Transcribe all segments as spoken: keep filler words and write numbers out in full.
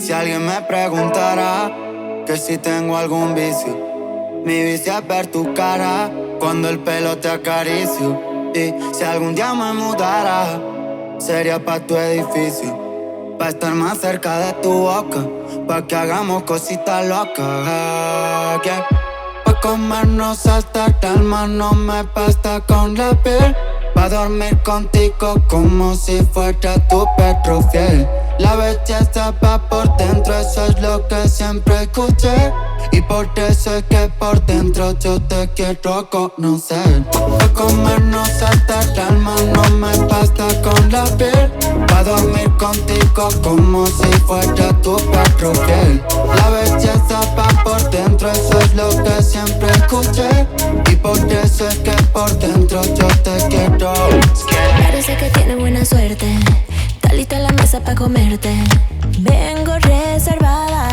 Si alguien me preguntara que si tengo algún vicio, mi vicio es ver tu cara cuando el pelo te acaricio. Y si algún día me mudara, sería pa' tu edificio, pa' estar más cerca de tu boca, pa' que hagamos cositas locas, yeah. Pa' comernos hasta el alma, no me basta con la piel, pa' dormir contigo como si fuera tu perro fiel. La belleza va por dentro, eso es lo que siempre escuché, y por eso es que por dentro yo te quiero conocer. Pa' comernos hasta el alma, no me basta con la piel, pa' dormir contigo como si fuera tu perro fiel. La belleza va por dentro, eso es lo que siempre escuché, y por eso es que por dentro yo te quiero. Parece que tiene buena suerte, está lista la mesa pa' comerte. Vengo reservada,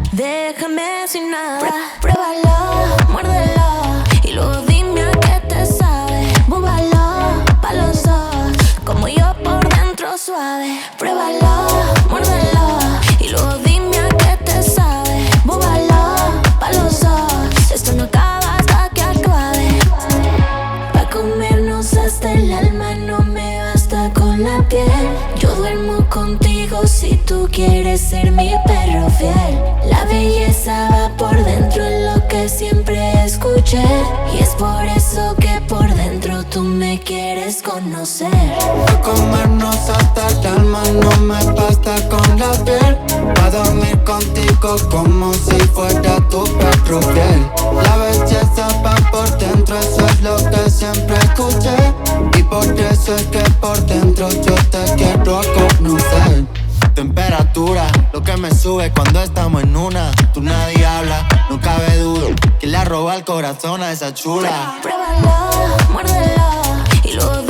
déjame sin nada. Pruébalo, muérdelo y luego dime a qué te sabe. Búbalo pa' los dos, como yo por dentro suave. Pruébalo, muérdelo y luego dime a qué te sabe. Búbalo pa' los dos, esto no acaba hasta que acabe. Pa' comernos hasta el alma, no me basta con la piel. Yo duermo contigo si tú quieres ser mi perro fiel. La belleza va por dentro, es lo que siempre escuché, y es por eso que por dentro tú me quieres conocer. Pa' comernos hasta el alma, no me basta con la piel, pa' dormir contigo como si fuera tu perro fiel. La belleza va por dentro, eso es lo que siempre escuché, y por eso es que por dentro yo te quiero conocer. Temperatura, lo que me sube cuando estamos en una. Tú nadie habla, no cabe duda que le roba el corazón a esa chula. Pruébalo, muérdelo y luego